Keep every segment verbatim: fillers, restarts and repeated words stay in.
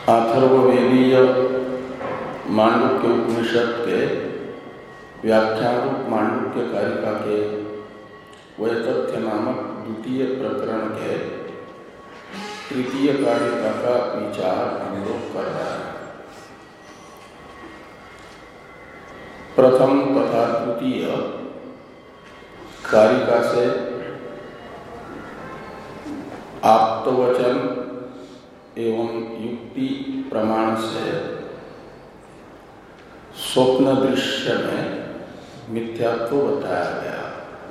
अथर्ववेदीय मांडुक्य उपनिषद के व्याख्यान रूप मांडुक्य कारिका के वैतथ्य नामक द्वितीय प्रकरण के तृतीय कारिका का विचार हम लोग कर रहे हैं। प्रथम तथा द्वितीय कारिका से आप्तवचन एवं युक्ति प्रमाण से स्वप्न दृश्य में मिथ्यात्व बताया गया।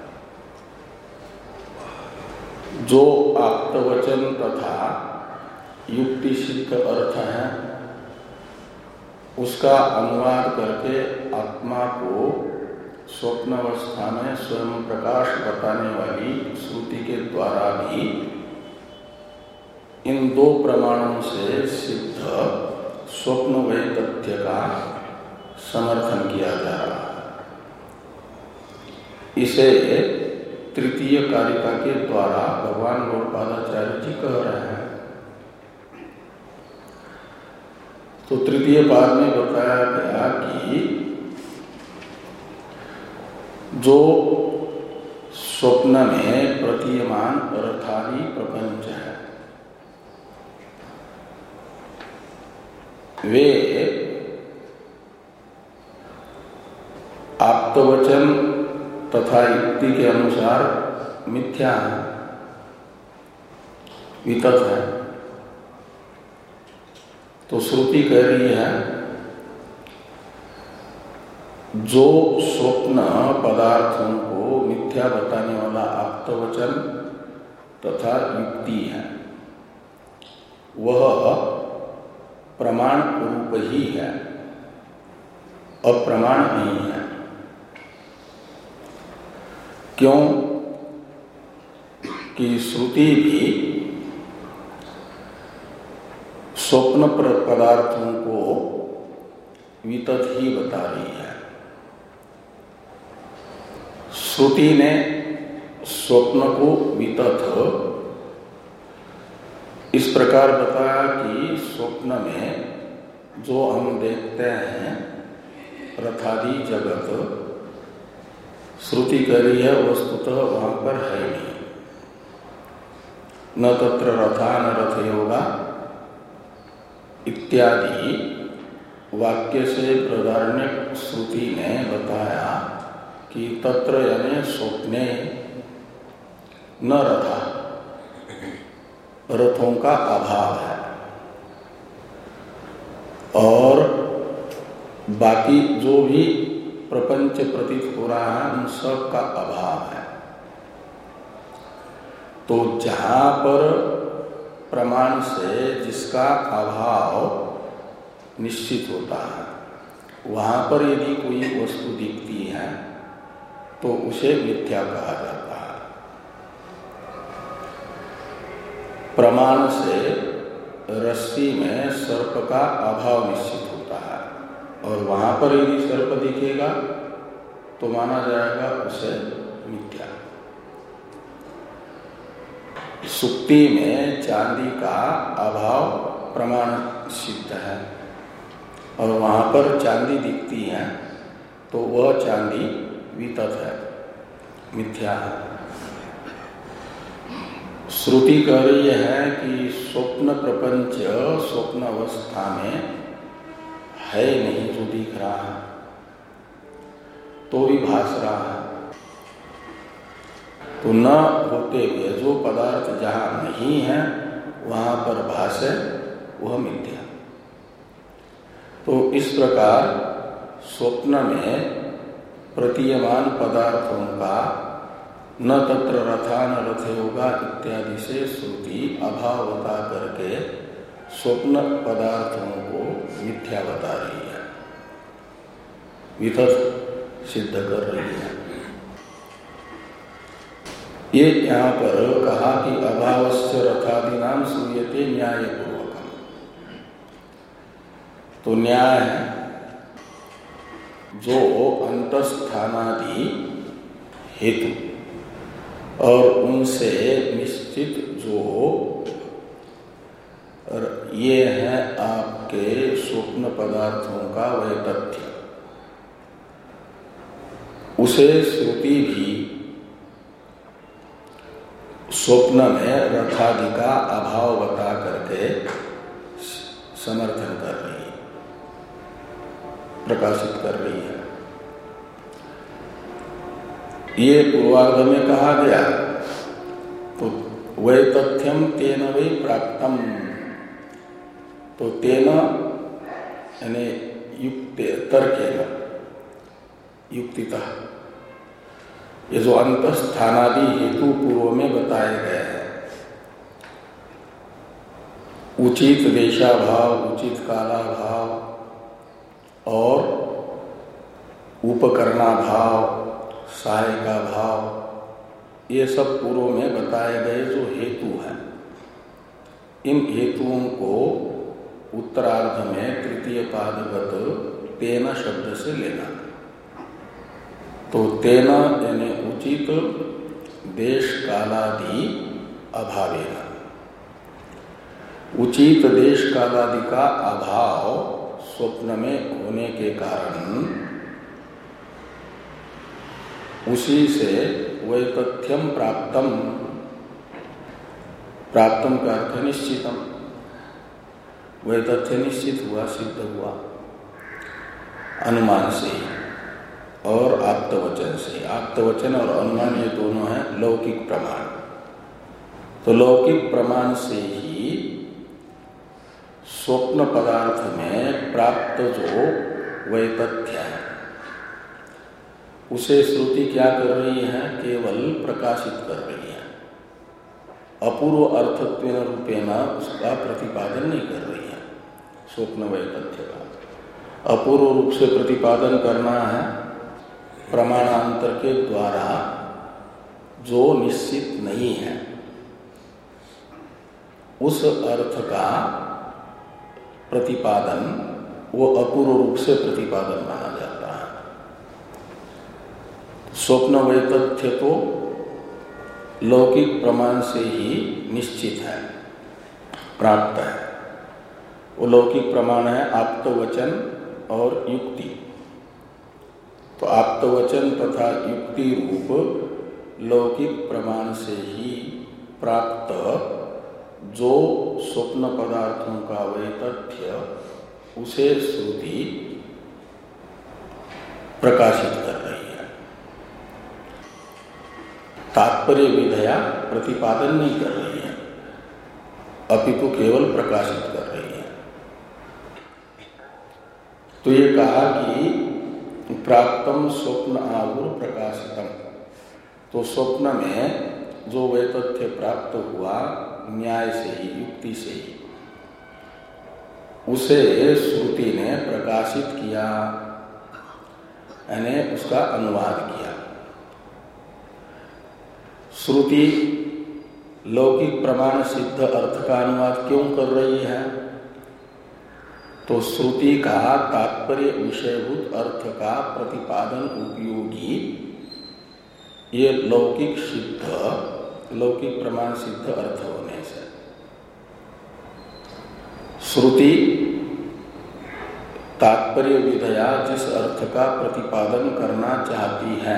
जो आप्तवचन तथा युक्ति सिद्ध अर्थ है उसका अनुवाद करके आत्मा को स्वप्न अवस्था में स्वयं प्रकाश बताने वाली श्रुति के द्वारा भी इन दो प्रमाणों से सिद्ध स्वप्न वैतथ्य का समर्थन किया जा रहा है। इसे तृतीय कारिका के द्वारा भगवान गौड़पादाचार्य जी कह रहे हैं। तो तृतीय पाद में बताया गया कि जो स्वप्न में प्रतीयमान अर्थादि प्रपंच है वे आप्तवचन तथा युक्ति के अनुसार मिथ्या है, वितत है। तो श्रुति कह रही है जो स्वप्न पदार्थों को मिथ्या बताने वाला आप्तवचन तथा युक्ति है वह प्रमाण रूप ही है, अप्रमाण नहीं है। क्यों कि श्रुति भी स्वप्न पदार्थों को वितत ही बता रही है। श्रुति ने स्वप्न को वितत इस प्रकार बताया कि स्वप्न में जो हम देखते हैं रथादि जगत, श्रुति कह रही है वस्तुतः वहां पर है नहीं। न तत्र रथा न रथ योगा इत्यादि वाक्य से बृहदारण्यक श्रुति ने बताया कि तत्र यानी स्वप्ने न रथा, रथों का अभाव है और बाकी जो भी प्रपंच प्रतीत हो रहा है उन सब का अभाव है। तो जहां पर प्रमाण से जिसका अभाव निश्चित होता है वहां पर यदि कोई वस्तु दिखती है तो उसे मिथ्या कहा जाता है। प्रमाण से रस्सी में सर्प का अभाव निश्चित होता है और वहां पर यदि सर्प दिखेगा तो माना जाएगा उसे मिथ्या। सुक्ति में चांदी का अभाव प्रमाण सिद्ध है और वहां पर चांदी दिखती है तो वह चांदी वितत है, मिथ्या है। श्रुति कह रही है कि स्वप्न प्रपंच स्वप्न अवस्था में है नहीं, जो दिख रहा है तो भी भास रहा है। तो न होते हुए जो पदार्थ जहां नहीं है वहां पर भासे वह मिथ्या। तो इस प्रकार स्वप्न में प्रतीयमान पदार्थों का न तत्र रथा न रथ योगा इत्यादि से श्रुति अभाव बता करके स्वप्न पदार्थों को मिथ्या बता रही है, वितत सिद्ध कर रही है। ये यहाँ पर कहा कि अभावस्य रथादीनाम श्रूयते न्यायपूर्वकम। तो न्याय है जो अंतस्थानादि हेतु और उनसे निश्चित जो और ये है आपके स्वप्न पदार्थों का वह तथ्य। उसे श्रुति भी स्वप्न में रथादि का अभाव बता करके समर्थन कर रही है, प्रकाशित कर रही है। ये पूर्वार्ध में कहा गया तो वै तथ्यम तेन वै प्राप्तम, तो तेन यानी युक्त तर्केन युक्तितः, ये जो अंतस्थानादि हेतु पूर्व में बताए गए हैं, उचित देशाभाव, उचित कालाभाव और उपकरणाभाव, सहायका भाव, ये सब पूर्व में बताए गए जो हेतु हैं, इन हेतुओं को उत्तरार्ध में तृतीय पादगत तेन शब्द से लेना। तो तेन यानी उचित देश कालादि अभावेन, उचित देश कालादि का अभाव स्वप्न में होने के कारण उसी से वै तथ्यम प्राप्तम, प्राप्तम का अर्थ निश्चितम, वह तथ्य निश्चित हुआ, सिद्ध हुआ अनुमान से और आप्तवचन से। आप्तवचन और अनुमान ये दोनों हैं लौकिक प्रमाण। तो लौकिक प्रमाण से ही स्वप्न पदार्थ में प्राप्त जो वह तथ्य है उसे श्रुति क्या कर रही है? केवल प्रकाशित कर रही है, अपूर्व अर्थत्वेन रूपेण उसका प्रतिपादन नहीं कर रही है। स्वप्न वह तथ्य का अपूर्व रूप से प्रतिपादन करना है प्रमाणांतर के द्वारा, जो निश्चित नहीं है उस अर्थ का प्रतिपादन वो अपूर्व रूप से प्रतिपादन माना जाता है। स्वप्न वह तथ्य तो लौकिक प्रमाण से ही निश्चित है, प्राप्त है। वो लौकिक प्रमाण है आप्तवचन और युक्ति। तो आप्तवचन तथा युक्ति रूप लौकिक प्रमाण से ही प्राप्त जो स्वप्न पदार्थों का वह तथ्य, उसे श्रुति प्रकाशित कर रही है। तात्पर्य विधया प्रतिपादन नहीं कर रही है, अपितु केवल प्रकाशित कर रही है। तो ये कहा कि प्राप्तम स्वप्न आहुर प्रकाशितम, तो स्वप्न में जो वह तथ्य प्राप्त हुआ न्याय से ही, युक्ति से ही, उसे श्रुति ने प्रकाशित किया, यानी उसका अनुवाद किया। श्रुति लौकिक प्रमाण सिद्ध अर्थ का अनुवाद क्यों कर रही है? तो श्रुति का तात्पर्य विषयभूत अर्थ का प्रतिपादन उपयोगी ये लौकिक सिद्ध, लौकिक प्रमाण सिद्ध अर्थ होने से श्रुति तात्पर्य विधया जिस अर्थ का प्रतिपादन करना चाहती है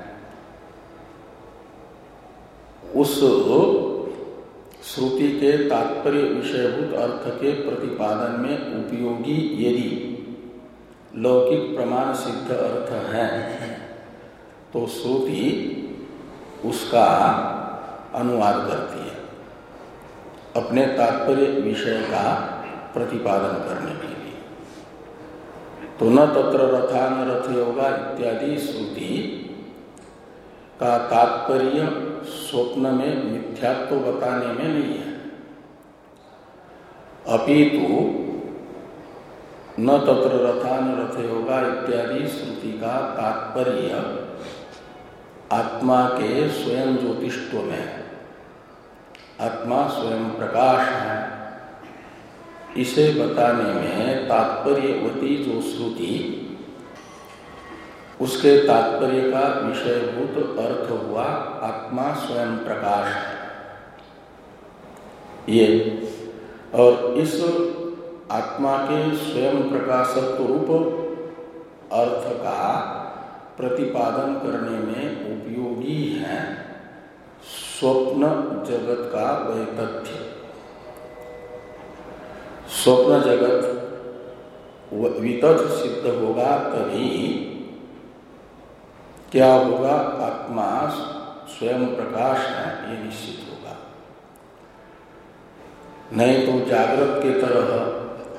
उस श्रुति के तात्पर्य विषयभूत अर्थ के प्रतिपादन में उपयोगी यदि लौकिक प्रमाण सिद्ध अर्थ है तो श्रुति उसका अनुवाद करती है अपने तात्पर्य विषय का प्रतिपादन करने के लिए। तो न तत्र रथा न रथ योगा इत्यादि श्रुति का तात्पर्य स्वप्न में मिथ्यात्व बताने में नहीं है, अपितु न तत्र रथा न रथ योगा इत्यादि श्रुति का तात्पर्य आत्मा के स्वयं ज्योतिष्व में है। आत्मा स्वयं प्रकाश है, इसे बताने में तात्पर्यवती जो श्रुति उसके तात्पर्य का विषयभूत अर्थ हुआ आत्मा स्वयं प्रकाश है। ये और इस आत्मा के स्वयं प्रकाशत्व रूप अर्थ का प्रतिपादन करने में उपयोगी है स्वप्न जगत का वैतथ्य। स्वप्न जगत वितथ सिद्ध होगा तभी क्या होगा, आत्मा स्वयं प्रकाश है ये निश्चित होगा। नहीं तो जागृत के तरह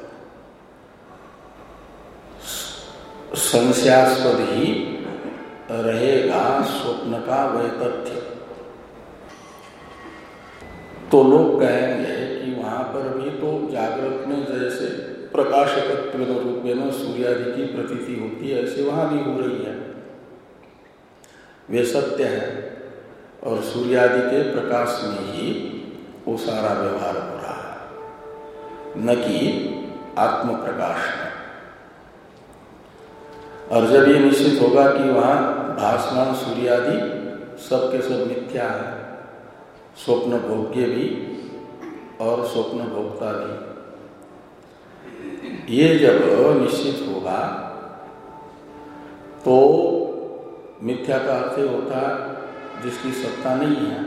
संशयास्पद ही रहेगा स्वप्न का वैतथ्य। तो लोग कहेंगे कि वहां पर भी तो जागृत में जैसे प्रकाशकत्व रूप में सूर्यादि की प्रतीति होती है ऐसे वहां भी हो रही है, वे सत्य है और सूर्यादि के प्रकाश में ही वो सारा व्यवहार हो रहा है, न कि आत्म प्रकाश में। और जब ये निश्चित होगा कि वहां भासमान सूर्यादि सब के सब मिथ्या है, स्वप्न भोग्य भी और स्वप्न भोक्ता भी, ये जब निश्चित होगा तो मिथ्या का अर्थ होता जिसकी सत्ता नहीं है,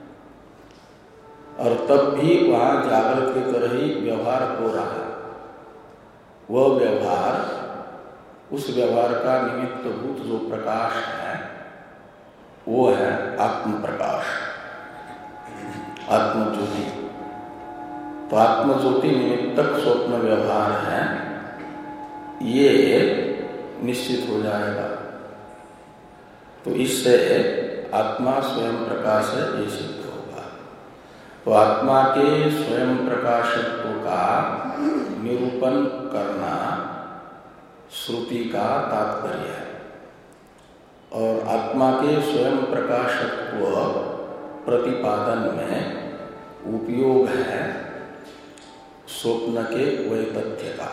और तब भी वहां जागृत की तरह ही व्यवहार हो रहा है। वह व्यवहार, उस व्यवहार का निमित्तभूत जो प्रकाश है वो है आत्म प्रकाश, आत्मज्योति। तो आत्मज्योति निमित्तक स्वप्न व्यवहार है, ये निश्चित हो जाएगा। तो इससे आत्मा स्वयं प्रकाश है ये सिद्ध होगा। तो आत्मा के स्वयं प्रकाशत्व का निरूपण करना श्रुति का तात्पर्य है, और आत्मा के स्वयं प्रकाशत्व प्रतिपादन में उपयोग है स्वप्न के वैतथ्य का।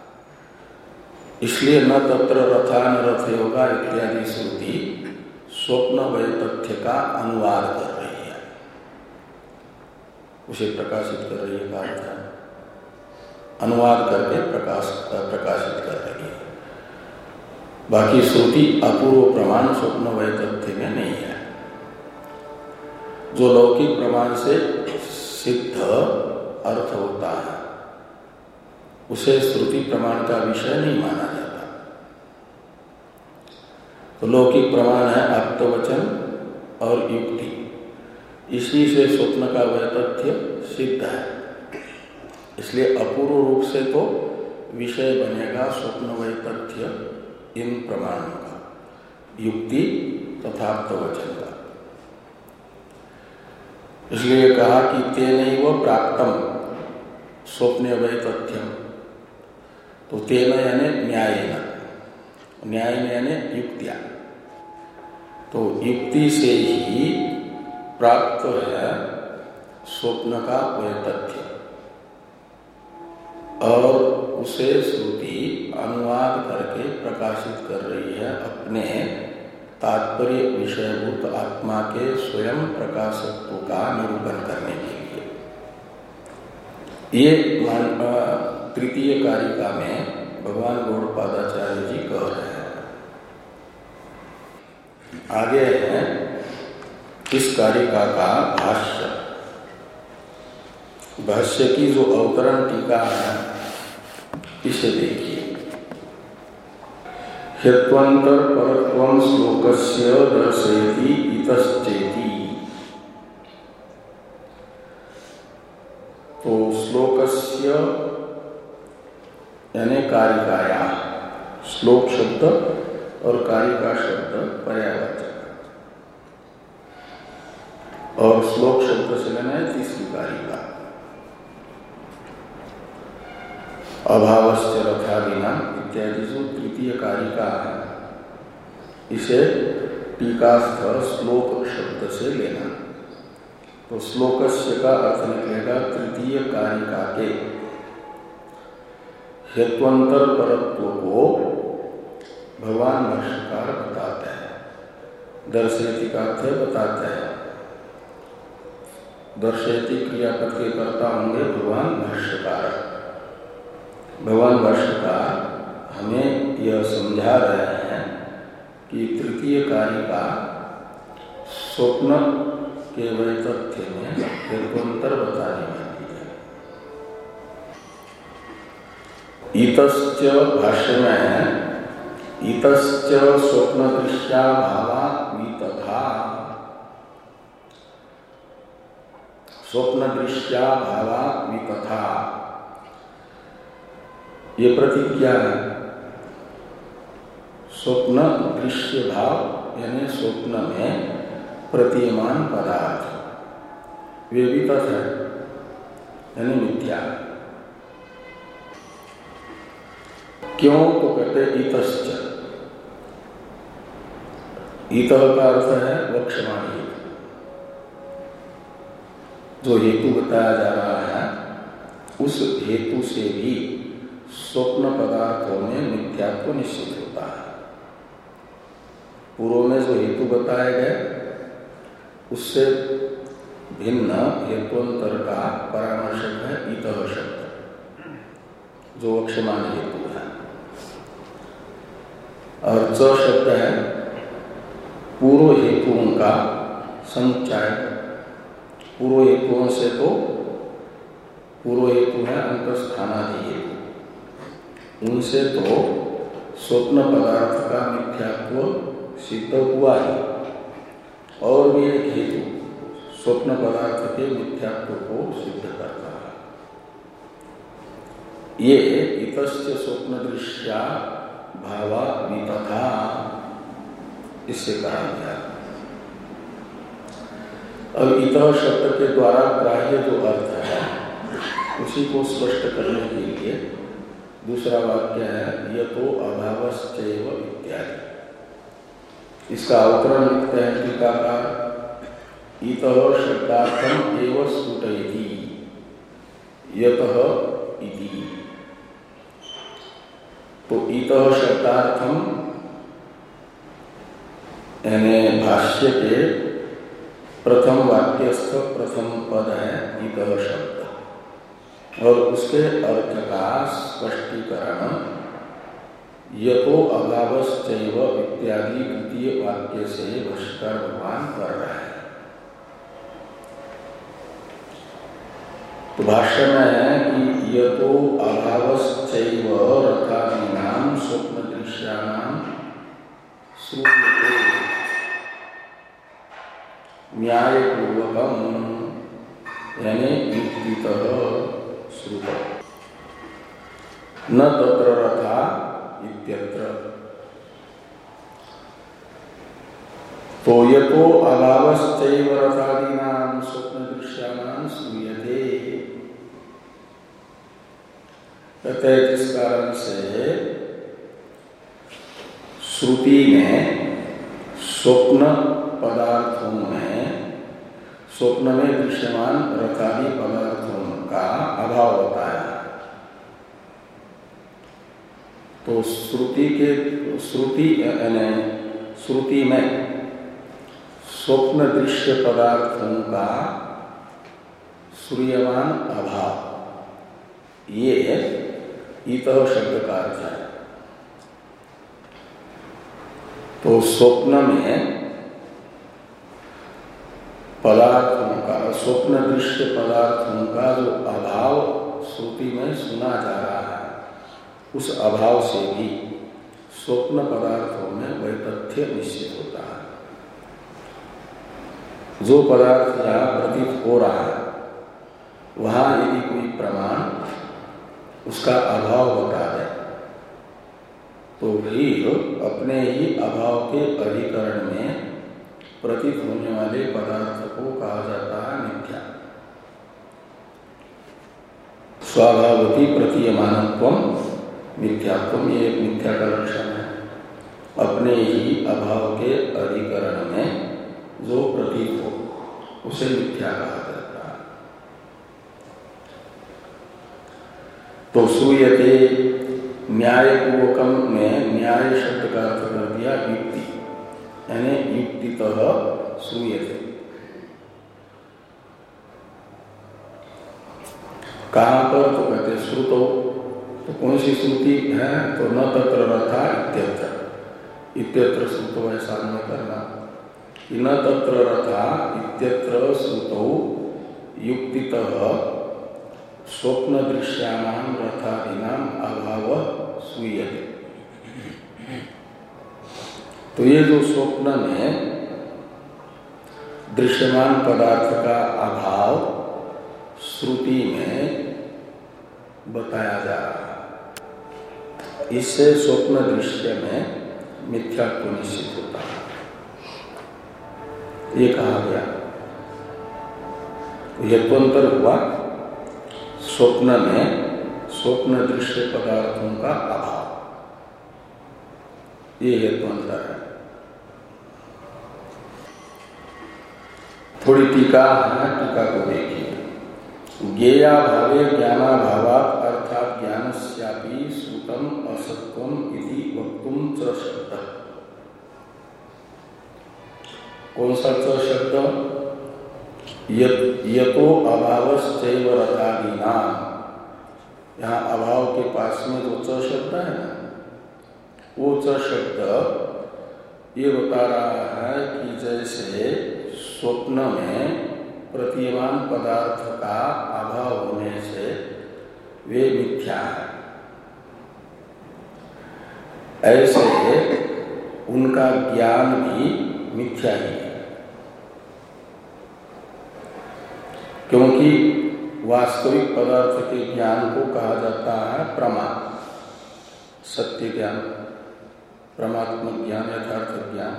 इसलिए न तत्र रथा न रथ योगा इत्यादि श्रुति स्वप्न वैतथ्य का अनुवाद कर रही है, उसे प्रकाशित कर रही है, का अनुवाद करके प्रकाश प्रकाशित कर रही है। बाकी श्रुति अपूर्व प्रमाण स्वप्न वैतथ्य में नहीं है। जो लौकिक प्रमाण से सिद्ध अर्थ होता है उसे श्रुति प्रमाण का विषय नहीं माना जाता। तो लौकिक प्रमाण है आप्तवचन और युक्ति, इसी से स्वप्न का वैतथ्य सिद्ध है। इसलिए अपूर्व रूप से तो विषय बनेगा स्वप्न वैतथ्य इन प्रमाणों का, युक्ति तथा आप्तवचन का। इसलिए कहा कि तेनैव प्राप्तम स्वप्न वैतथ्यम। तो तेन यानी न्यायेन, न्याय यानी युक्तिया। तो युक्ति से ही प्राप्त है स्वप्न का वैतथ्य, और उसे श्रुति अनुवाद करके प्रकाशित कर रही है अपने तात्पर्य विषयभूत आत्मा के स्वयं प्रकाशत्व का निरूपण करने के लिए। ये तृतीय कारिका में भगवान गौड़पादाचार्य जी कह रहे हैं। आगे है इस कारिका का भाष्य। भाष्य की जो अवतरण टीका है इसे देखिए। ह्यत्वंतर परत्वं श्लोकस्य दर्शयति इतश्चेति। तो श्लोकस्य यानी कारिकाया, श्लोक शब्द और कारिका शब्द पर्यायवाचक, और श्लोक शब्द से लेना है तीसरी कारिका। अभावश्च रथादिना इत्यादि जो तृतीय कारिका है इसे टीकास्थ श्लोक शब्द से लेना। तो श्लोकस्य का अर्थ निकलेगा तृतीय कारिका के हेत्वंतर परत्व को भगवान भाष्यकार बताते हैं। दर्शयति का अर्थ बताते हैं। दर्शयति क्रियापद के कर्ता होंगे भगवान भाष्यकार। भगवान भाष्यकार हमें यह समझा रहे हैं कि तृतीय कारिका स्वप्न के वैतथ्य में हेतुअंतर बताने वाली है। इतश्च भाष्य में इतश्च स्वप्न दृश्या भावा वितथा, स्वप्न दृश्या भावा वितथा, ये प्रतिज्ञा है। स्वप्न दृश्य भाव यानी स्वप्न में प्रतीयमान पदार्थ वे वितथ है यानी मिथ्या। क्यों? तो कहते इतश्च, इतः का अर्थ है वक्षमान हेतु। जो हेतु बताया जा रहा है उस हेतु से भी स्वप्न पदार्थों में मिथ्यात्व निश्चित होता है। पूर्व में जो हेतु बताए गए उससे भिन्न हेतुअंतर का परामर्शक है इतः शब्द, जो वक्षमान हेतु है। और च शब्द है पूर्व हेतुओं का संचय। पूर्व हेतुओं से तो पूर्व हेतु है अंतस्थानादि हेतु, उनसे तो स्वप्न पदार्थ का मिथ्यात्व सिद्ध हुआ ही। और भी एक हेतु स्वप्न पदार्थ के मिथ्यात्व को सिद्ध करता है। ये इतश्च स्वप्न दृश्या भावा वितथा, इससे कहा गया। अब इतः शब्द के द्वारा ग्राह्य जो अर्थ है उसी को स्पष्ट करने के लिए दूसरा वाक्य है यतो अभावश्चैव इत्यादि। इसका अवतरण लिखते हैं टीकाकार, इतः शब्दार्थम एव स्फुटयति यतः इति। तो इतः शब्दार्थम यानी भाष्य के प्रथम वाक्यस्थ प्रथम पद है इतः शब्द, और उसके अर्थ का स्पष्टीकरण यतो अभावश्चैव इत्यादि द्वितीय वाक्य से भाष्यकार भगवान कर रहा है। तो भाष्य में है कि यतो अभावश्चैव रथादीनां स्वप्न दृश्यानां श्रूयते न्यायपूर्वकम् यानी युक्तितः श्रुतम् न तत्र रथा इत्यत्र। तो यतो अभावश्चैव रथादीनां स्वप्न दृश्यानां श्रूयते, कहते जिस कारण से श्रुति में स्वप्न पदार्थों में स्वप्न में दृश्यमान रथादि पदार्थों का अभाव बताया। तो श्रुति के श्रुति यानी श्रुति में स्वप्न दृश्य पदार्थों का श्रूयमान अभाव, ये इतः शब्द का अर्थ है। तो स्वप्न में पदार्थों का स्वप्न दृश्य पदार्थों का जो अभाव श्रुति में सुना जा रहा है उस अभाव से भी स्वप्न पदार्थों में वैतथ्य निश्चित होता है। जो पदार्थ यहाँ प्रतीत हो रहा है वहां यदि कोई प्रमाण उसका अभाव बता दे तो फिर अपने ही अभाव के अधिकरण में प्रतीत होने वाले पदार्थ को कहा जाता है मिथ्या। स्वाभावती प्रतीयमानत्वम मिथ्यात्वम, ये एक मिथ्या का लक्षण है। अपने ही अभाव के अधिकरण में जो प्रतीत हो उसे मिथ्या कहा जाता है। तो श्रूयते न्यायपूर्वकम में न्याय शब्द का अर्थ कर दिया युक्ति, यानी युक्तितः श्रूयते। कहाँ पर? तो कहते श्रुतो। तो कौन सी श्रुति है? तो न तत्र रथा इत्यत्र, इत्यत्र श्रुतो ऐसा न करना। न तत्र रथा इत्यत्र श्रुतो युक्तितः स्वप्न दृश्यानां रथादीनां अभाव सूयते। तो ये जो स्वप्न में दृश्यमान पदार्थ का अभाव श्रुति में बताया जा रहा है, इससे स्वप्न दृश्य में मिथ्यात्व निश्चित होता है, ये कहा गया। यत्वंतर हुआ स्वप्न में स्वप्न दृश्य पदार्थों का अभाव, ये यत्वंतर है। थोड़ी टीका है, टीका को देखिए। ज्ञेया भावे ज्ञानाभावात् अर्थात ज्ञानस्यापि श्रुतम असत्वम इति वक्तुम च शब्द। कौन सा च शब्द? यतो अभावश्चैव रथादीनां। यहाँ अभाव के पास में जो च शब्द है ना, वो च शब्द ये बता रहा है कि जैसे स्वप्न में प्रतीयमान पदार्थ का अभाव होने से वे मिथ्या है, ऐसे उनका ज्ञान भी मिथ्या ही है। क्योंकि वास्तविक पदार्थ के ज्ञान को कहा जाता है प्रमा, सत्य ज्ञान, परमात्मक ज्ञान, यथार्थ ज्ञान।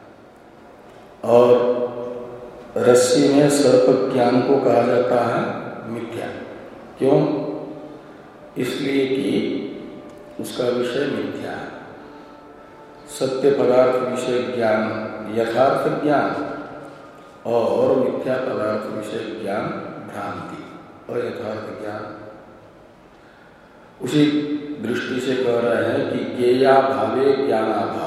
और रस्सी में सर्प ज्ञान को कहा जाता है मिथ्या। क्यों? इसलिए कि उसका विषय मिथ्या है। सत्य पदार्थ विषय ज्ञान यथार्थ ज्ञान और मिथ्या पदार्थ विषय ज्ञान भ्रांति और यथार्थ ज्ञान। उसी दृष्टि से कह रहे हैं कि ज्ञेया भावे ज्ञानाभाव।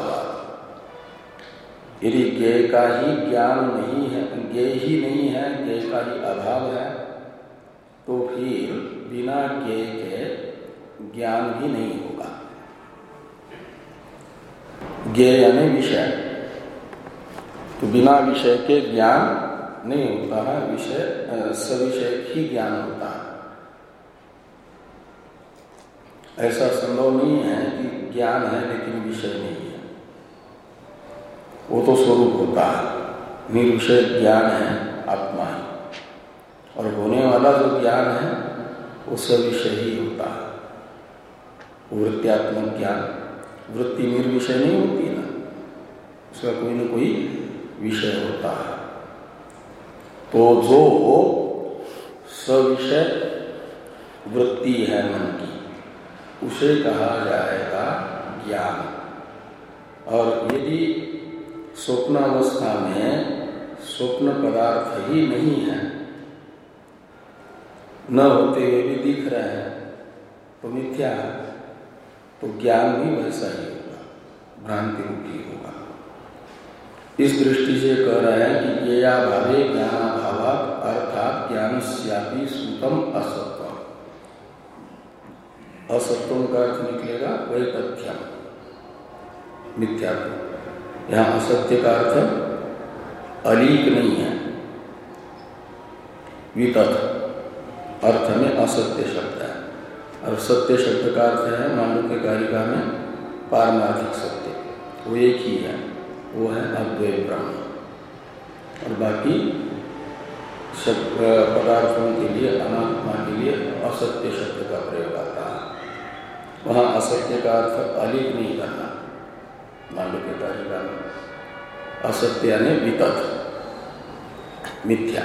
यदि ज्ञेय का ही ज्ञान नहीं है, ज्ञेय ही नहीं है, ज्ञेय का ही अभाव है, तो फिर बिना ज्ञेय के ज्ञान भी नहीं होगा। ज्ञेय यानी विषय, तो बिना विषय के ज्ञान नहीं होता है, विषय सविषय ही ज्ञान होता है। ऐसा संभव नहीं है कि ज्ञान है लेकिन विषय नहीं है, वो तो स्वरूप होता है। निर्विषय ज्ञान है आत्मा ही, और होने वाला जो ज्ञान है वो सविषय ही होता है। वृत्त्यात्मक ज्ञान, वृत्ति निर्विषय नहीं होती ना, उसका कोई न कोई विषय होता है। तो जो सविषय वृत्ति है मन की, उसे कहा जाएगा ज्ञान। और यदि स्वप्न अवस्था में स्वप्न पदार्थ ही नहीं है, न होते हुए भी दिख रहे हैं, तो मिथ्या है, तो ज्ञान भी वैसा ही होगा, भ्रांति रूपी होगा। इस दृष्टि से कह रहे हैं कि ज्ञेया भावे ज्ञानाभावात् अर्थात ज्ञानस्यापि श्रुतम असत्वम्। असत्वम का अर्थ निकलेगा वैतथ्यम, मिथ्यात्व। यहाँ असत्य का अर्थ अलीक नहीं है, वितथ अर्थ में असत्य शब्द है, और सत्य शब्द का अर्थ है मांडुक्य कारिका में पारमार्थिक सत्य, वो एक ही है, वो है अद्वैत ब्रह्म। और बाकी शब्द पदार्थों के लिए, अनात्मा के लिए असत्य शब्द का प्रयोग आता है। वहाँ असत्य का अर्थ अलीक नहीं करना, मांडुक्य कारिका में असत्य यानी वितथ, मिथ्या।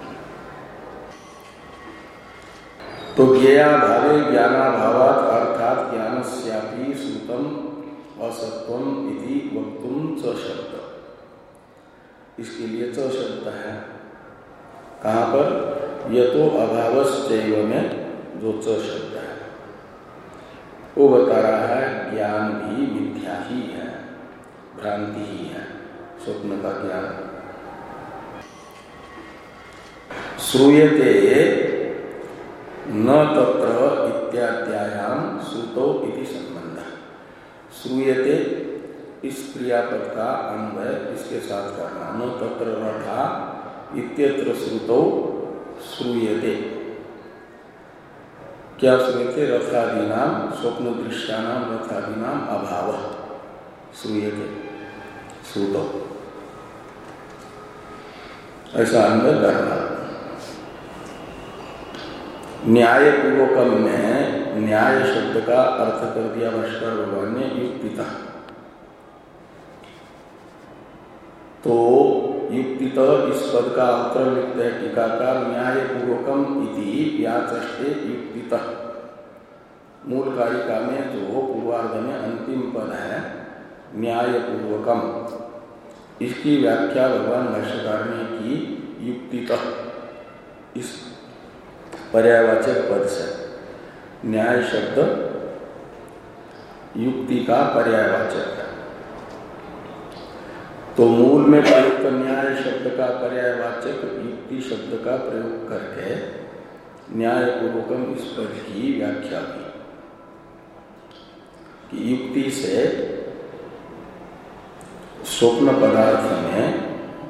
तो ज्ञेया भावे ज्ञानाभावात् अर्थात ज्ञानस्यापि श्रुतम असत्वम इति वक्तुम च शब्द। इसके लिए च शब्द है। कहाँ पर? यतो अभावश्चैव में जो च शब्द है वो बता रहा है ज्ञान भी मिथ्या ही है, भ्रांति ही है, स्वप्न का ज्ञान। श्रूयते न तत्र इत्याद्यायाम श्रुतो इति संबंध। श्रूयते इस क्रियापद का अन्वय इसके साथ करना। न तत्र रथा इत्यत्र श्रुतो श्रूयते। क्या श्रूयते? रथादीनाम स्वप्न दृश्यानाम रथादीनाम अभाव श्रूयते श्रुतो, ऐसा अन्वय करना। न्याय पूर्वकम में न्याय शब्द का अर्थ कर दिया भाष्कर भगवान ने युक्तिता। तो युक्तित इस पद का उत्तर लिखते हैं टीकाकार, न्याय पूर्वकम इति व्याचष्टे युक्तित। मूल कारिका में जो पूर्वार्ध में अंतिम पद है न्याय पूर्वकम, इसकी व्याख्या भगवान भाष्यकार ने की युक्तित इस पर्यायवाचक पद से। न्याय शब्द युक्ति का पर्यायवाचक है। तो मूल में प्रयुक्त न्याय शब्द का पर्यायवाचक युक्ति शब्द का प्रयोग करके न्याय पूर्वकम इस पद की व्याख्या की कि युक्ति से स्वप्न पदार्थ में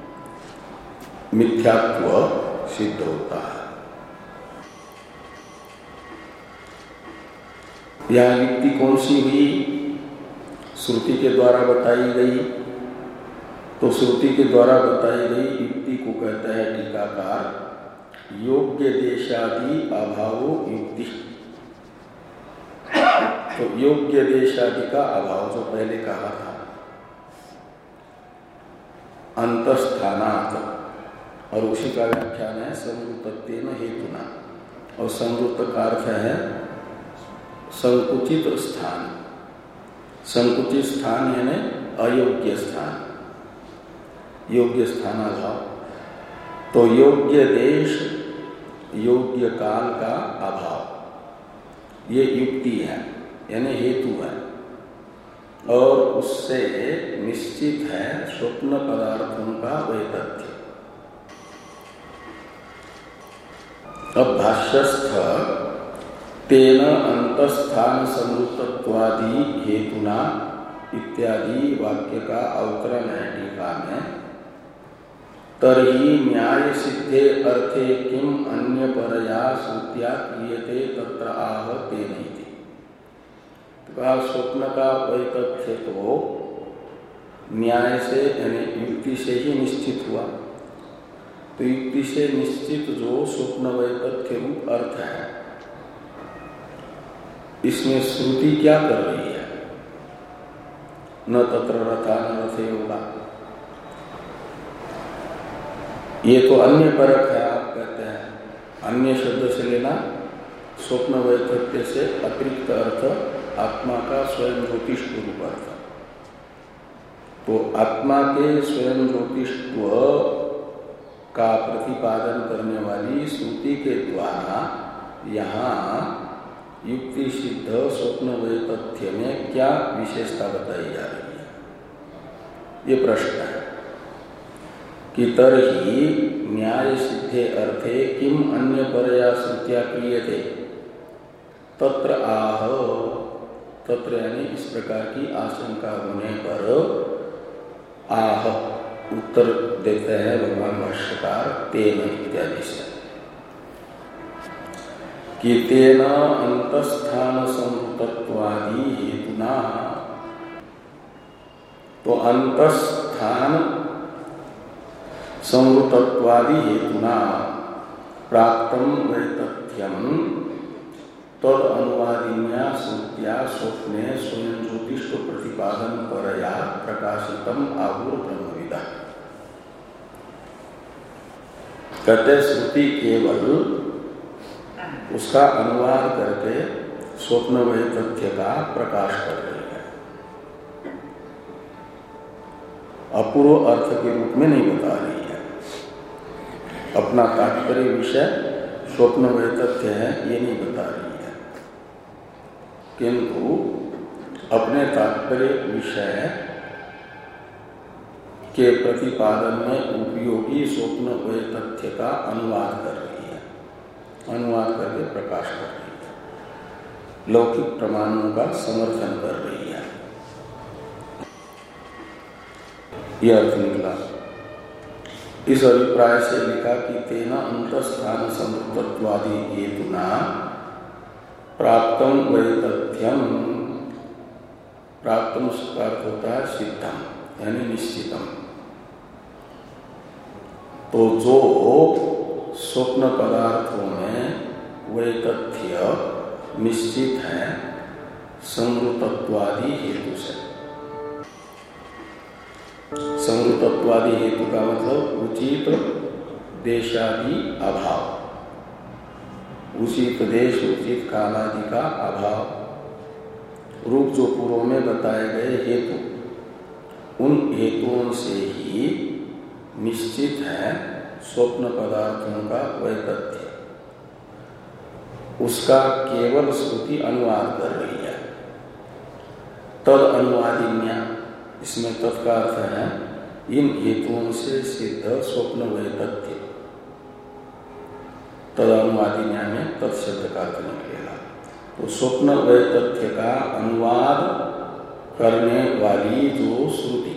मिथ्यात्व सिद्ध होता है। यह युक्ति कौन सी हुई? श्रुति के द्वारा बताई गई। तो श्रुति के द्वारा बताई गई युक्ति को कहता है टीकाकार योग्य देशादि अभावो युक्ति। तो योग्य देशादि का अभाव जो पहले कहा था अंतस्थानात्, और उसी का व्याख्यान है संवृत्तेन हेतुना, और संवृत्त का अर्थ है संकुचित स्थान। संकुचित स्थान यानी अयोग्य स्थान, योग्य स्थानाभाव। तो योग्य देश योग्य काल का अभाव ये युक्ति है यानी हेतु है, और उससे निश्चित है स्वप्न पदार्थों का वैतथ्य। अब भाष्यस्थ तेन अंतस्थान संवृत्तत्वादि हेतुना इत्यादि वाक्य का अवतरण है टीका में। तर्हि न्याय सिद्धे अर्थे किम अन्य परया श्रुत्या क्रियते तत्र आह तेन इति। तो कहा स्वप्न का वैतथ्य तो न्याय से यानी युक्ति से ही निश्चित हुआ। तो युक्ति से निश्चित जो स्वप्न वैतथ्य रूप अर्थ है, इसमें श्रुति क्या कर रही है? न तत्र रथा न रथे होगा। ये तो अन्य परक है। आप कहते हैं अन्य शब्द से लेना स्वप्न वैतथ्य से अतिरिक्त अर्थ आत्मा का स्वयं ज्योतिष्व रूप अर्थ। तो आत्मा के स्वयं ज्योतिष्व का प्रतिपादन करने वाली श्रुति के द्वारा यहाँ युक्ति सिद्ध स्वप्न वैतथ्य में क्या विशेषता बताई जा रही है, ये प्रश्न है कि तर्हि न्याय सिद्धे अर्थे किम अन्य परया श्रुत्या क्रियते तत्र आह। तत्र यानी इस प्रकार की आशंका होने पर आह उत्तर देते हैं भगवान भाष्यकार तेन इत्यादि से कि तेन अंतस्थान संवृत्तत्वादि हेतुना। तो अंतस्थान संवृत्तत्वादि हेतुना प्राप्तम वैतथ्यम तद अनुवादिन्या श्रुत्या स्वप्ने स्वयं ज्योतिष्व प्रतिपादन परया प्रकाशितम आहुर ब्रह्मविदा। कहते श्रुति केवल उसका अनुवाद करके स्वप्न वैतथ्य का प्रकाश कर रही है, अपूर्व अर्थ के रूप में नहीं बता रही है। अपना तात्पर्य विषय स्वप्न वैतथ्य है ये नहीं बता रही है, किंतु अपने तात्पर्य विषय के प्रतिपादन में उपयोगी स्वप्न वैतथ्य का अनुवाद कर रही है। अनुवाद करके प्रकाश कर रही है, लौकिक प्रमाणों का समर्थन कर रही है। यह अर्थ निकला। इस अभिप्राय से लिखा कि तेना अंतस्थान समृद्धत्वादि हेतुना प्राप्तम वैतथ्यम। प्राप्तम उसका अर्थ होता है सिद्धम, यानी निश्चितम। तो जो स्वप्न पदार्थों में वैतथ्य निश्चित है समृद्धत्वादि हेतु से। समृद्धत्वादि हेतु का मतलब उचित देशादि अभाव, उचित देश उचित कालादि का अभाव रूप जो पूर्व में बताए गए हेतु, उन हेतुओं से ही निश्चित है स्वप्न पदार्थों का वैतथ्य। उसका केवल श्रुति अनुवाद कर रही है। तद अनुवादिन्या, इसमें तत्का अर्थ है इन हेतुओं से सिद्ध स्वप्न वैतथ्य। तद अनुवादिन्या में तत्शब्द का अर्थ निकलेगा। तो स्वप्न वैतथ्य का अनुवाद करने वाली जो श्रुति,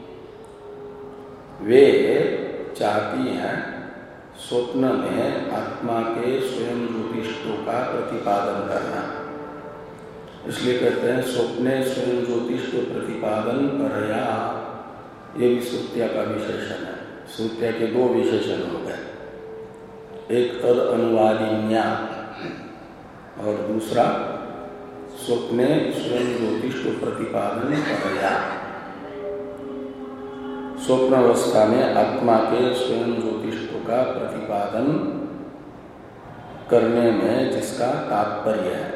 वे चाहती है स्वप्न में आत्मा के स्वयं ज्योतिष्ठों का प्रतिपादन करना। इसलिए कहते हैं स्वप्ने स्वयं ज्योतिष्ठ प्रतिपादन करया। ये भी श्रुत्या का विशेषण है। श्रुत्या के दो विशेषण हो गए, एक तद अनुवादिन्या और दूसरा स्वप्ने स्वयं ज्योतिष्ठ प्रतिपादन करया। स्वप्न अवस्था में आत्मा के स्वयं ज्योतिष्ठों का प्रतिपादन करने में जिसका तात्पर्य है,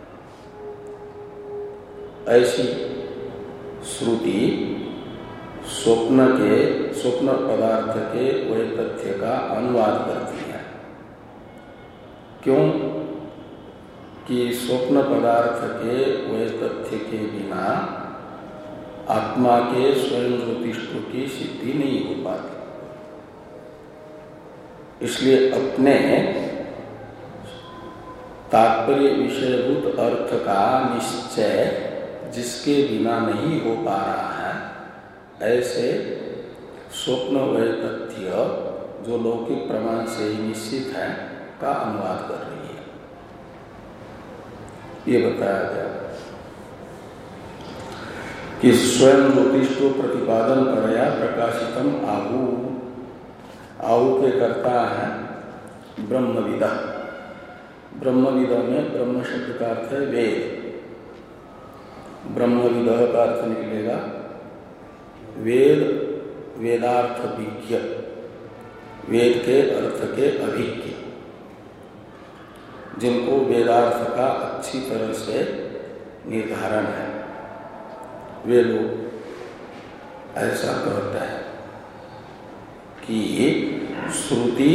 ऐसी श्रुति स्वप्न के स्वप्न पदार्थ के वैतथ्य का अनुवाद करती है। क्यों कि स्वप्न पदार्थ के वैतथ्य के बिना आत्मा के स्वयं ज्योतिष्ठों की सिद्धि नहीं हो पाती। इसलिए अपने तात्पर्य विषयभूत अर्थ का निश्चय जिसके बिना नहीं हो पा रहा है, ऐसे स्वप्न वैतथ्य जो लौकिक प्रमाण से ही निश्चित है का अनुवाद कर रही है। ये बताया गया कि स्वयं ज्योतिष्ठो प्रतिपादन करया प्रकाशितम आहु। आहु के कर्ता है ब्रह्मविदा। ब्रह्मविदा में ब्रह्म शब्द का अर्थ है वेद। ब्रह्मविद का अर्थ निकलेगा वेद, वेदार्थ विज्ञ, वेद के अर्थ के अभिज्ञ, जिनको वेदार्थ का अच्छी तरह से निर्धारण है, वे लोग ऐसा कहते हैं कि श्रुति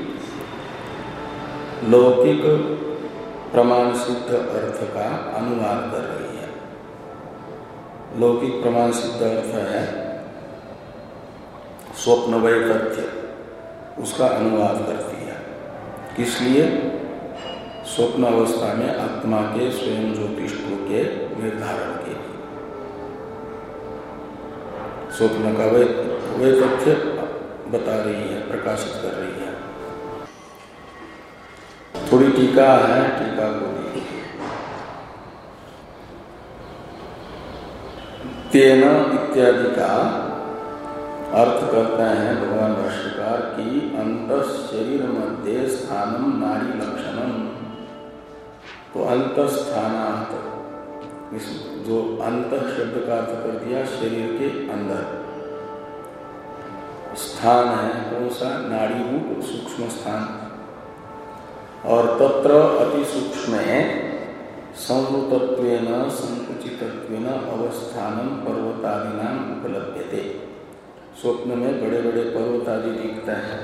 लौकिक प्रमाण सिद्ध अर्थ का अनुवाद कर रही है। लौकिक प्रमाण सिद्ध अर्थ है स्वप्न वैतथ्य, उसका अनुवाद करती है। किस लिए? स्वप्न अवस्था में आत्मा के स्वयं ज्योतिष्ठों के निर्धारण के लिए स्वप्न का वैतथ्य बता रही है, प्रकाशित कर रही है। थोड़ी टीका है, टीका को देखिए। तेन इत्यादि का अर्थ करते हैं भगवान भाष्यकार की अंतः शरीर मध्य स्थानम नाड़ी लक्षणम। तो अंतस्थानात, इस जो अंतर शब्द का अर्थ कर दिया शरीर के अंदर, स्थान है कौन सा? नाड़ी रूप सूक्ष्म स्थान। और तत्र अति सूक्ष्म संवृतत्वेन संकुचितत्वेन अवस्थानम पर्वतादीनाम उपलभ्यते। स्वप्न में बड़े बड़े पर्वत आदि दिखते हैं,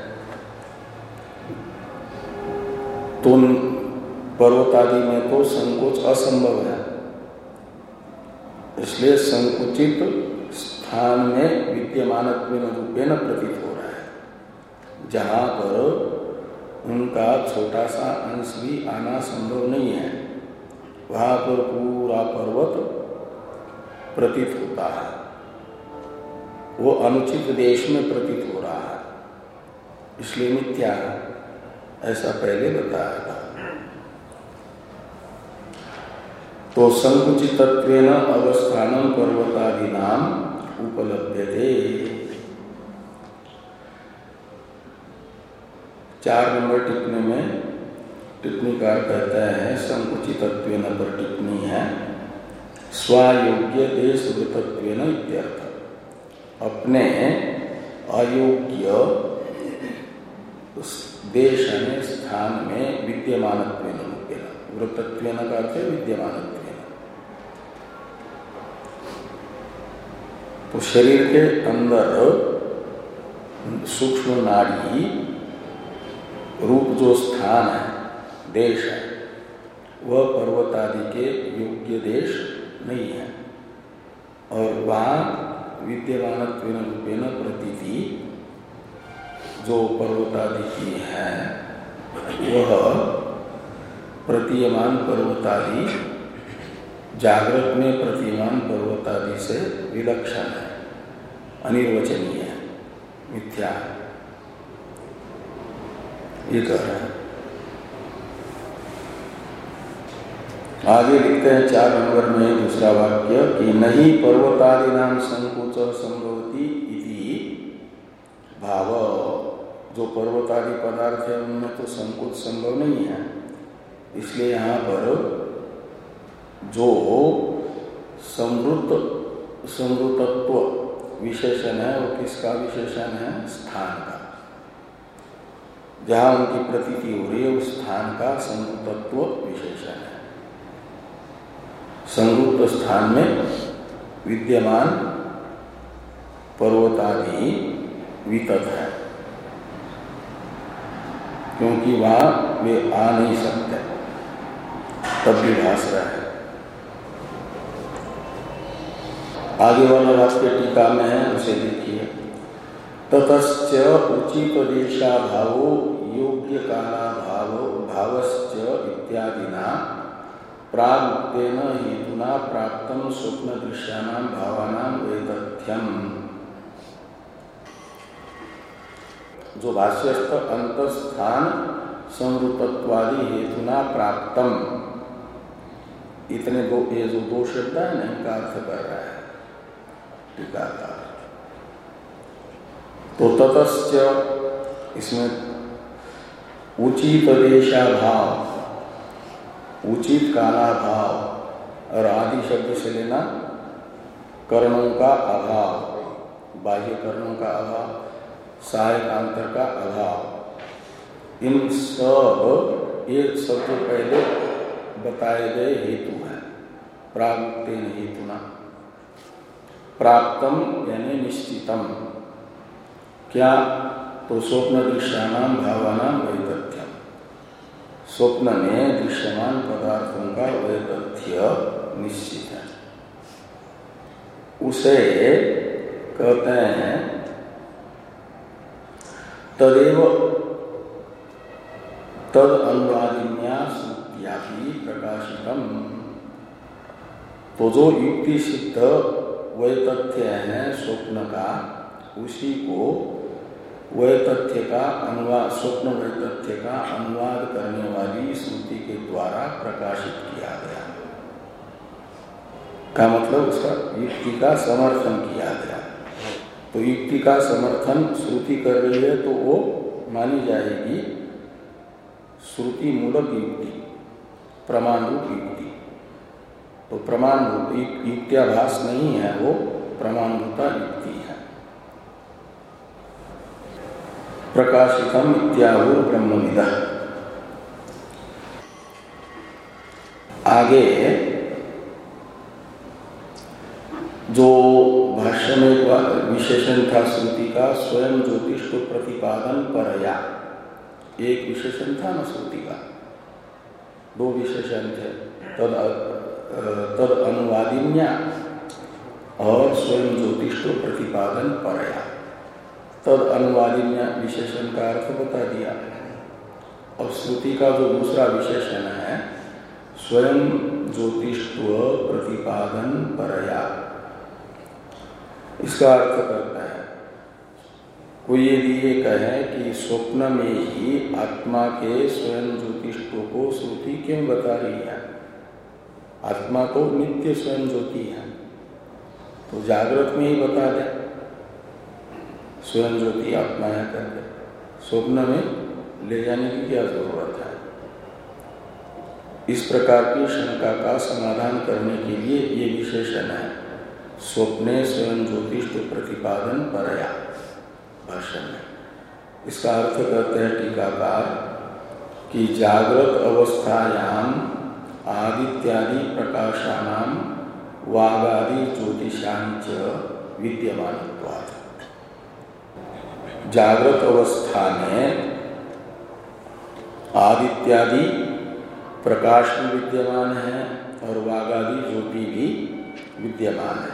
तो पर्वत आदि में तो संकोच असंभव है। इसलिए संकुचित स्थान में विद्यमान रूपेण प्रतीत हो रहा है। जहां पर उनका छोटा सा अंश भी आना संभव नहीं है। वहां पर पूरा पर्वत प्रतीत होता है, वो अनुचित देश में प्रतीत हो रहा है, इसलिए मिथ्या है, ऐसा पहले बताया था। तो संकुचितत्वेन अवस्थानं पर्वतादीनाम उपलभ्यते। चार नंबर टिप्पणी में टिप्पणीकार कहते हैं संकुचितत्वेन पर टिप्पणी है स्वायोग्य देश वृतत्वेन इत्यर्थ। अपने अयोग्य देश में स्थान में विद्यमानत्वेन रूपेण, वृतत्वेन का अर्थ है विद्यमानत्वेन। तो शरीर के अंदर सूक्ष्म नाड़ी रूप जो स्थान है, देश है, वह पर्वत आदि के योग्य देश नहीं है। और वहाँ विद्यमानत्वेन रूपेण प्रतीति जो पर्वत आदि की है, वह प्रतीयमान पर्वत आदि जागृत में प्रतीयमान पर्वत आदि से विलक्षण है, अनिर्वचनीय है, मिथ्या है, ये कह रहे हैं। आगे लिखते हैं चार नंबर में दूसरा वाक्य कि नहीं पर्वतादि नाम संकोच संभवती इति भाव। जो पर्वतादि पदार्थ है उनमें तो संकोच संभव नहीं है, इसलिए यहाँ पर जो समृद्ध समृद्धत्व विशेषण है वो किसका विशेषण है? स्थान का। जहाँ उनकी प्रतीति हो रही है उस स्थान का समृद्धत्व विशेषण है। समृद्ध स्थान में विद्यमान पर्वतादि वितत है, क्योंकि वहाँ वे आ नहीं सकते, तब भी भास रहा है। आगे वाला वाक्य टीका में है, उसे देखिए। ततश्च उचित देशाभावो योग्य कालाभावो भावश्च इत्यादिना प्रागुक्तेन हेतुना प्राप्तं स्वप्न दृश्यानां भावानां वैदथ्यम्। जो भाष्यस्थ अंतस्थान संवृतत्वादि हेतुना प्राप्तम, इतने दो, ये जो दो शब्द है ना, इनका अर्थ कर रहा है टीकाकार। तो ततश्च इसमें उचित देशाभाव, उचित कालाभाव और आदि शब्द से लेना कर्णों का अभाव, बाह्य कर्णों का अभाव, सहायकांतर का अभाव, इन सब एक शब्द पहले बताए गए हेतु है। प्रागुक्तेन हेतुना प्राप्तम यानी निश्चितम, क्या? तो स्वप्न दृश्यानां भावानां वैदथ्यम, स्वप्न में दृश्यमान पदार्थों का वैदथ्य निश्चित है। उसे कहते हैं तदेव तद अनुवादिन्या श्रुत्या भी प्रकाशितम। तो जो युक्ति सिद्ध वैतथ्य है स्वप्न का, उसी को वैतथ्य का अनुवाद, स्वप्न वैतथ्य का अनुवाद करने वाली श्रुति के द्वारा प्रकाशित किया गया। का मतलब उसका युक्ति का समर्थन किया गया। तो युक्ति का समर्थन श्रुति कर रही है तो वो मानी जाएगी श्रुति मूलक युक्ति, प्रमाण रूप युक्ति। तो प्रमाण रूप युक्त्याभास नहीं है, वो प्रमाण रूपा युक्ति है। प्रकाशितम इत्याहुर ब्रह्मविदः। आगे जो भाष्य में विशेषण था श्रुति का, स्वयं ज्योतिष को प्रतिपादन परया, एक विशेषण था ना श्रुति का, दो विशेषण थे, तद तद अनुवादिन्या और स्वयं ज्योतिष को प्रतिपादन परया। तद अनुवादिन्या विशेषण का अर्थ बता दिया। और श्रुति का जो दूसरा विशेषण है स्वयं ज्योतिष्व प्रतिपादन परया, इसका अर्थ करता है कोई यदि ये कहे कि स्वप्न में ही आत्मा के स्वयं ज्योतिष्व को श्रुति क्यों बता रही है, आत्मा तो नित्य स्वयं ज्योति है, तो जागृत में ही बता दे स्वयं ज्योति आत्मा है करके, स्वप्न में ले जाने की क्या जरूरत है। इस प्रकार की शंका का समाधान करने के लिए ये विशेषण है स्वप्ने स्वयं ज्योतिष प्रतिपादन परया भाषण में। इसका अर्थ करते हैं टीकाकार कि जागृत अवस्थायाम आदित्यादि प्रकाशानाम वागादि ज्योतिषांच विद्यमानत्वात्, जागृत अवस्था में आदित्यादि प्रकाश भी विद्यमान है और वागादि ज्योति भी विद्यमान है।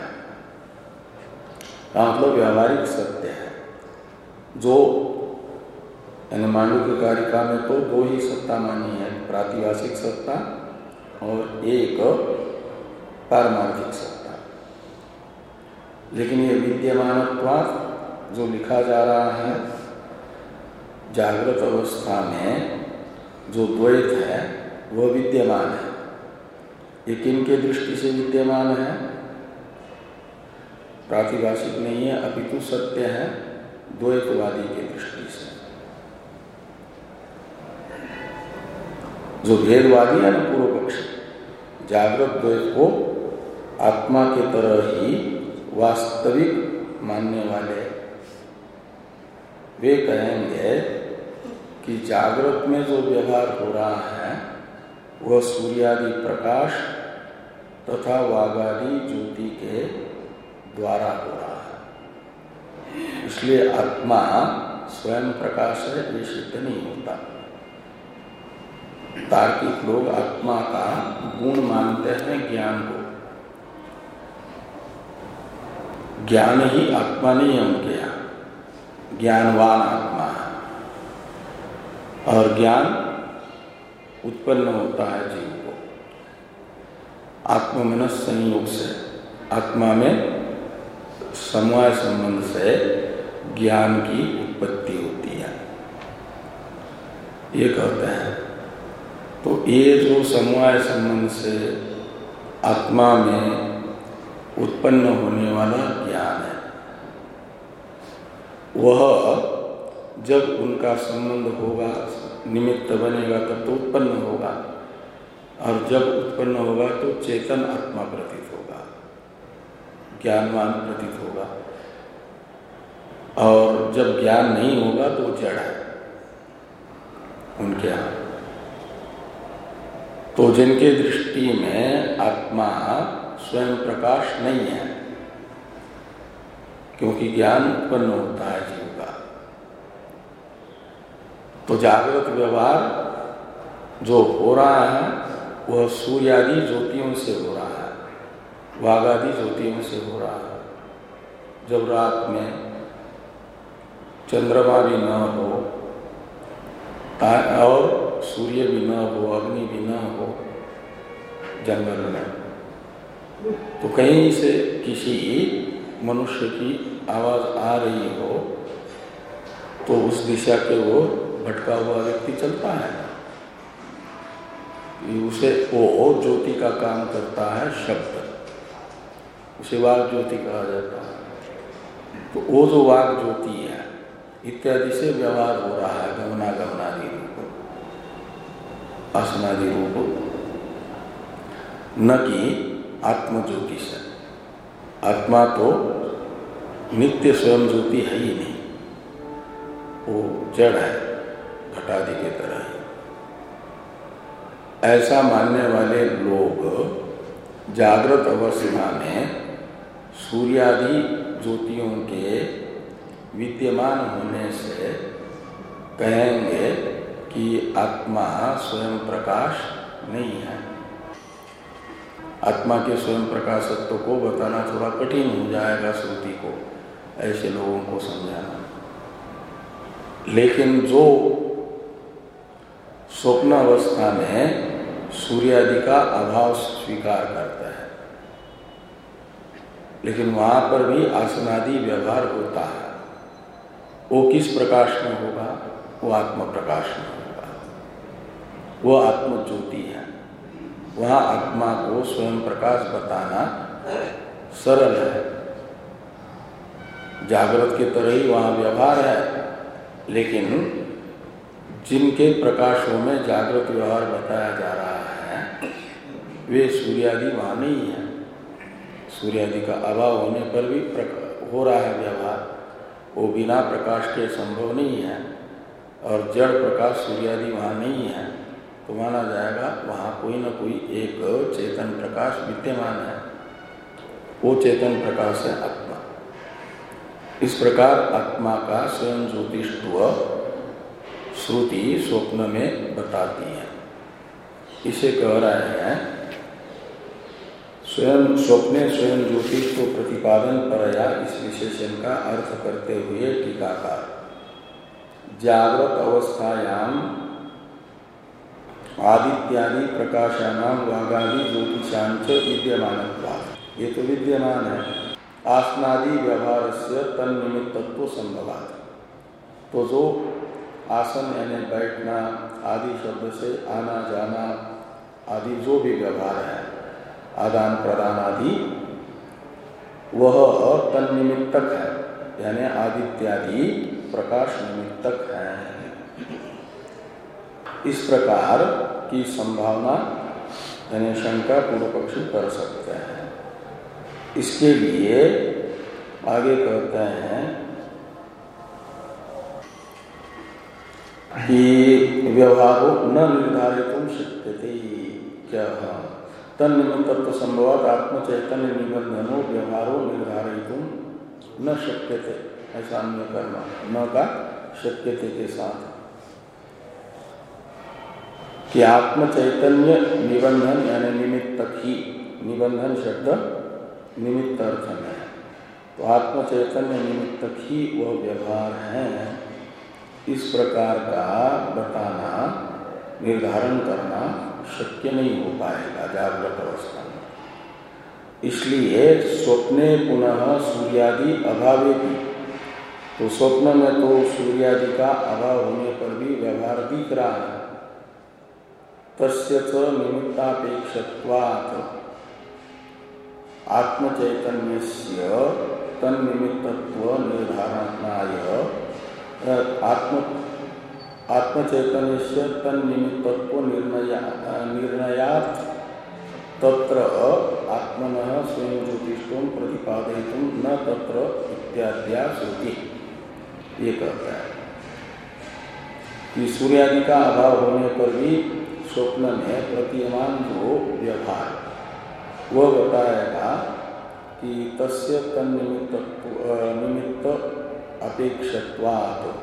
मतलब व्यवहारिक सत्य है। जो मांडुक्य कारिका में तो दो ही सत्ता मानी है, प्रातिभाषिक सत्ता और एक पारमार्थिक सत्ता। लेकिन ये विद्यमानत्वात् जो लिखा जा रहा है जागृत अवस्था में जो द्वैत है वह विद्यमान है। ये किनके दृष्टि से विद्यमान है, प्रातिभाषिक नहीं है अपितु सत्य है द्वैतवादी की दृष्टि से। जो भेदवादी है ना पूर्व पक्षी, जागृत द्वैत को आत्मा के तरह ही वास्तविक मानने वाले वे कहेंगे कि जागृत में जो व्यवहार हो रहा है वह सूर्यादि प्रकाश तथा वागादि ज्योति के द्वारा हो रहा है, इसलिए आत्मा स्वयं प्रकाश है ये सिद्ध नहीं होता। तार्किक लोग आत्मा का गुण मानते हैं ज्ञान को, ज्ञान ही आत्मा नहीं है उनके यहाँ, ज्ञानवान आत्मा है। और ज्ञान उत्पन्न होता है जीव को आत्ममनस संयोग से, आत्मा में समवाय संबंध से ज्ञान की उत्पत्ति होती है ये कहते हैं। तो ये जो समवाय संबंध से आत्मा में उत्पन्न होने वाला ज्ञान है वह जब उनका संबंध होगा निमित्त बनेगा तब तो उत्पन्न होगा, और जब उत्पन्न होगा तो चेतन आत्मा प्रतीत होगा, ज्ञानवान प्रतीत होगा, और जब ज्ञान नहीं होगा तो जड़ है उनके यहाँ। तो जिनके दृष्टि में आत्मा स्वयं प्रकाश नहीं है क्योंकि ज्ञान उत्पन्न होता है जीव का, तो जागृत व्यवहार जो हो रहा है वह सूर्यादि ज्योतियों से हो रहा है, वागादि ज्योतियों से हो रहा है। जब रात में चंद्रमा भी न हो और सूर्य भी न हो, अग्नि भी न हो जंगल में, तो कहीं से किसी मनुष्य की आवाज आ रही हो तो उस दिशा के वो भटका हुआ व्यक्ति चलता है, उसे वो ज्योति का काम करता है शब्द, उसे वाग ज्योति कहा जाता है। तो वो जो वाग ज्योति है इत्यादि से व्यवहार हो रहा है, गमना गमनादि रूप, आसनादि रूप, न कि आत्मज्योति से। आत्मा तो नित्य स्वयं ज्योति है ही नहीं, वो जड़ है घटादि के तरह ही। ऐसा मानने वाले लोग जागृत अवस्था में सूर्यादि ज्योतियों के विद्यमान होने से कहेंगे कि आत्मा स्वयं प्रकाश नहीं है। आत्मा के स्वयं प्रकाशत्व को बताना थोड़ा कठिन हो जाएगा श्रुति को, ऐसे लोगों को समझाना। लेकिन जो स्वप्न अवस्था में सूर्यादि का अभाव स्वीकार करता है, लेकिन वहां पर भी आसनादि व्यवहार होता है। वो किस प्रकाश में होगा? वो आत्म प्रकाश में होगा, वो आत्म ज्योति है। वहां आत्मा को स्वयं प्रकाश बताना सरल है। जागृत की तरह ही वहां व्यवहार है, लेकिन जिनके प्रकाशों में जागृत व्यवहार बताया जा रहा है वे सूर्यादि वहां नहीं है। सूर्यादि का अभाव होने पर भी हो रहा है व्यवहार, वो बिना प्रकाश के संभव नहीं है। और जड़ प्रकाश सूर्यादि वहाँ नहीं है, तो माना जाएगा वहाँ कोई न कोई एक चेतन प्रकाश विद्यमान है। वो चेतन प्रकाश है आत्मा। इस प्रकार आत्मा का स्वयं ज्योतिष्व श्रुति स्वप्न में बताती है। इसे कह रहे हैं स्वयं स्वप्ने स्वयं ज्योतिष्व प्रतिपादन परया। इस विशेषण का अर्थ करते हुए टीकाकार जागृत अवस्थायाम आदित्यादि प्रकाशानाम वागादि ज्योतिषांच विद्यमानत्वात्। ये तो विद्यमान है। आसनादि व्यवहार से तन्निमित्तत्व संभवात्। तो जो आसन यानी बैठना आदि शब्द से आना जाना आदि जो भी व्यवहार है, आदान प्रदान आदि, वह तन्निमित्तक है, यानी आदित्यादि प्रकाश निमित्तक है। इस प्रकार की संभावना यानी शंका पूर्व पक्षी कर सकते हैं। इसके लिए आगे कहते हैं कि व्यवहारो न निर्धारितुं शक्यते। क्या तन्निमित्तत्व संभवात् आत्म चैतन्य निबंधनो व्यवहारो निर्धारितुं न शक्यते। ऐसा अन्य करना न का शक्यते के साथ कि आत्म चैतन्य निबंधन यानी निमित्तक ही, निबंधन शब्द निमित्त अर्थ में है, तो आत्म चैतन्य निमित्तक ही वह व्यवहार है। इस प्रकार का बताना निर्धारण करना शक्य नहीं हो पाएगा जागृत अवस्था में। इसलिए स्वप्ने पुनः सूर्यादि अभावे भी, तो स्वप्न में तो सूर्यादि का अभाव होने पर भी व्यवहार दिख रहा है। तस्य च निमित्तापेक्षत्वात् आत्मचैतन्यस्य तन्निमित्तत्व निर्धारणाय आत्म आत्मचैतन्यस्य तन्निमित्तत्व निर्णय निर्णयात् तत्र आत्मनः स्वयं ज्योतिष्ठं प्रतिपादयितुं न तत्र इत्याद्या श्रुति। ये कहता है कि सूर्यादि का अभाव होने पर भी स्वप्न में प्रतीयमान जो व्यवहार वह बताएगा कि तस्य तन्निमित्तत्व निमित्त अपेक्षत्वात्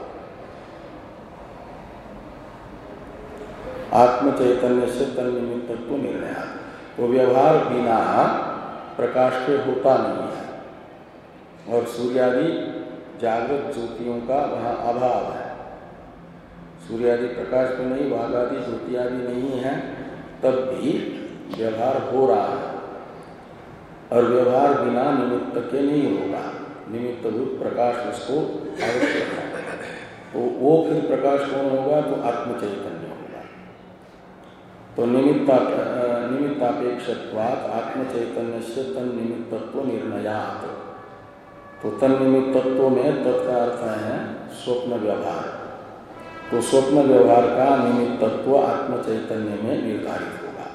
आत्म चैतन्य से तन्निमित्तत्व निर्णयात्। तो व्यवहार बिना प्रकाश के होता नहीं है और सूर्यादि जागृत ज्योतियों का वहाँ अभाव है। सूर्यादि प्रकाश में नहीं, वागादि ज्योति आदि नहीं है, तब भी व्यवहार हो रहा है और व्यवहार बिना निमित्त के नहीं होगा। निमित्तभूत प्रकाश उसको आवश्यक है। तो वो फिर प्रकाश कौन होगा? तो आत्म चैतन्य होगा। तो निमित्ता निमित्तापेक्षत्वात् आत्म चैतन्य से तन्निमित्तत्व निर्णयात्। तो तन्निमित्तत्व में तत्का अर्थ है स्वप्न व्यवहार। तो स्वप्न व्यवहार का निमित्तत्व आत्म चैतन्य में निर्धारित होगा।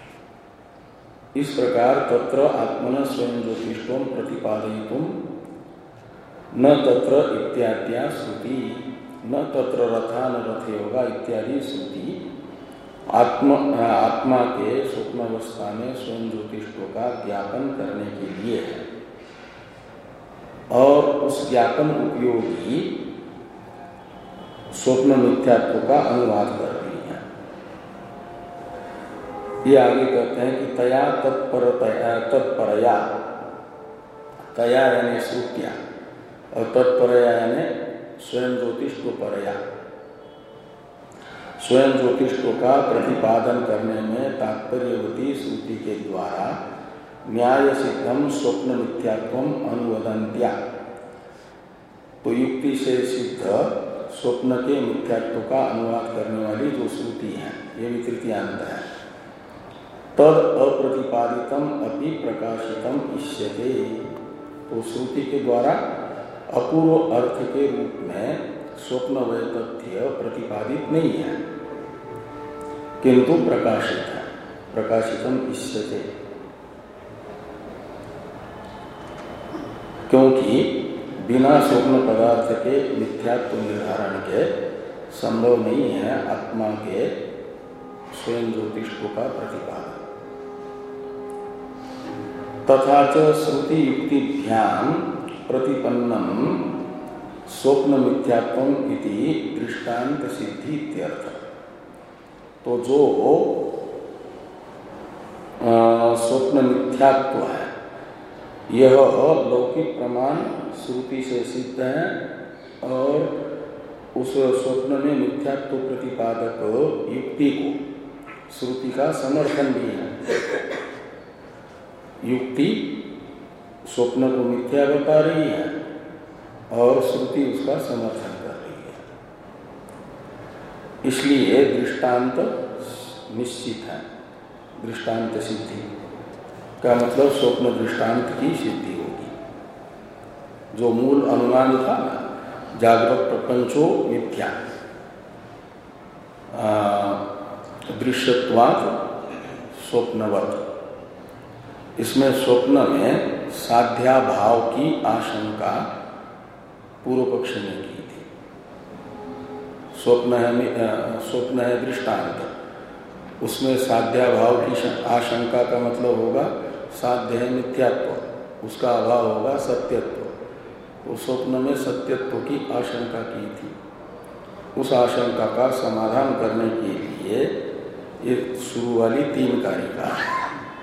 इस प्रकार तत्र आत्मन स्वयं ज्योतिष्ठं प्रतिपादयितुं न तत्र इत्याद्या श्रुति, न तत्र रथान रथे होगा इत्यादि श्रुति आत्म आत्मा के स्वप्नावस्था में स्वयं ज्योतिष्ठों का ज्ञापन करने के लिए है और उस ज्ञापन उपयोगी स्वप्न मिथ्यात्व का अनुवाद कर रही है। ये आगे कहते हैं कि तया तत्पर तत्परया, तया यानी श्रुतिया और तत्परया यानी स्वयं ज्योतिष को परया। स्वयं ज्योतिष्व का प्रतिपादन करने में तात्पर्यवती श्रुति के द्वारा न्याय सिद्धम स्वप्न मिथ्यात्वम अनुवदंत्या, तो युक्ति से सिद्ध स्वप्न के मिथ्यात्व का अनुवाद करने वाली जो श्रुति है, ये भी तृतीयांत है, तद अप्रतिपादितम अपि प्रकाशितम इष्यते, तो श्रुति के द्वारा अपूर्व अर्थ के रूप में स्वप्न वैतथ्य प्रतिपादित नहीं है, किंतु प्रकाशित है, प्रकाशितम इष्यते, क्योंकि बिना स्वप्न पदार्थ के मिथ्यात्व निर्धारण के संभव नहीं है आत्मा के स्वयं ज्योतिष्व का प्रतिपादन। तथा च श्रुति युक्तिभ्याम प्रतिपन्नम स्वप्न मिथ्यात्वम इति दृष्टांत सिद्धि इत्यर्थ। तो जो स्वप्न मिथ्यात्व है यह लौकिक प्रमाण श्रुति से सिद्ध है और उस स्वप्न में मिथ्यात्व प्रतिपादक युक्ति को श्रुति का समर्थन भी है। युक्ति स्वप्न को मिथ्या बता रही है और श्रुति उसका समर्थन कर रही है, इसलिए दृष्टांत निश्चित है। दृष्टांत सिद्धि का मतलब स्वप्न दृष्टांत की सिद्धि होगी। जो मूल अनुमान था ना, जागृत प्रपंचो मिथ्या दृश्यत्वात् स्वप्नवत्, इसमें स्वप्न में साध्याभाव की आशंका पूर्व पक्ष ने की थी। स्वप्न है स्वप्न है दृष्टांत, उसमें साध्याभाव की आशंका का मतलब होगा साध्य है मिथ्यात्व, उसका अभाव होगा सत्यत्व। तो स्वप्न में सत्यत्व की आशंका की थी। उस आशंका का समाधान करने के लिए ये शुरू वाली तीन कारिका है।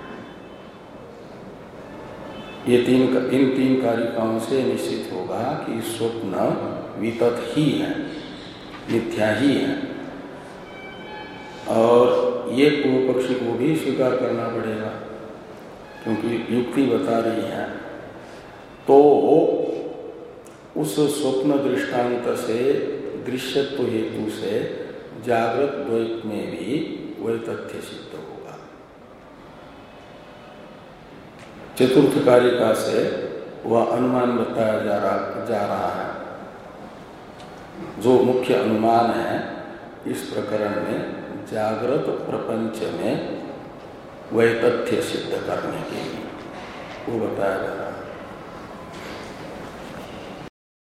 ये तीन इन तीन कारिकाओं से निश्चित होगा कि स्वप्न वितत ही है, मिथ्या ही है, और ये पूर्व पक्षी को भी स्वीकार करना पड़ेगा क्योंकि युक्ति बता रही है। तो उस स्वप्न दृष्टांत से दृश्यत्व हेतु से जागृत द्वैत में भी वही तथ्य सिद्ध होगा। चतुर्थ कारिका से वह अनुमान बताया जा रहा जा रहा है, जो मुख्य अनुमान है इस प्रकरण में जागृत प्रपंच में वही तथ्य सिद्ध करने के लिए वो बताया जा रहा है।